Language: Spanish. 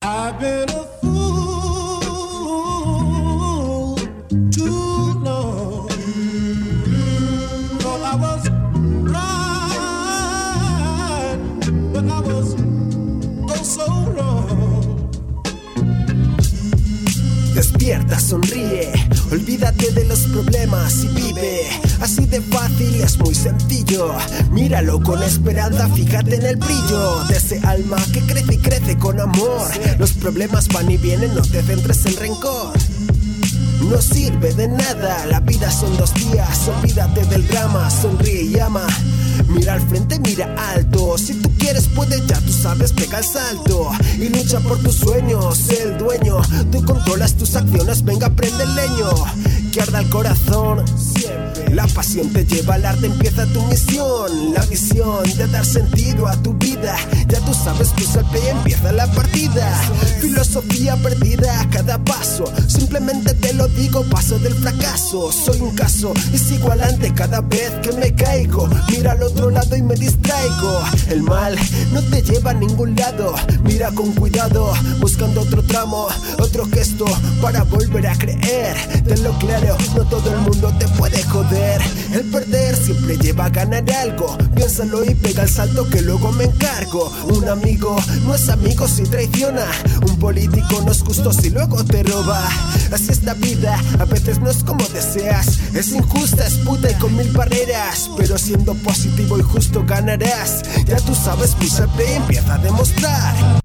I've been a fool too long. Thought I was right, but I was oh so wrong. Despierta, sonríe, olvídate de los problemas y vive. Así de fácil, es muy sencillo. Míralo con esperanza, fíjate en el brillo de ese alma que crece y crece con amor. Los problemas van y vienen, no te centres en rencor. No sirve de nada, la vida son 2 días. Olvídate del drama, sonríe y ama. Mira al frente, mira alto. Si tú quieres puedes, ya tú sabes, pega el salto. Y lucha por tus sueños, sé el dueño. Tú controlas tus acciones, venga prende el leño. Que arda el corazón siempre. La pasión te lleva al arte, empieza tu misión. La visión de dar sentido a tu vida. Ya tú sabes, pisa el play, empieza la partida. Filosofía perdida a cada paso. Simplemente te lo digo, paso del fracaso. Soy un caso y sigo adelante cada vez que me caigo. Mira al otro lado y me distraigo. El mal no te lleva a ningún lado. Mira con cuidado, buscando otro tramo, otro gesto para volver a creer. Tenlo claro, no todo el mundo te puede joder. El perder siempre lleva a ganar algo. Piénsalo y pega el salto que luego me encargo. Un amigo no es amigo si traiciona. Un político no es justo si luego te roba. Así es la vida, a veces no es como deseas. Es injusta, es puta y con 1000 barreras. Pero siendo positivo y justo ganarás. Ya tú sabes, pisa el play, empieza a demostrar.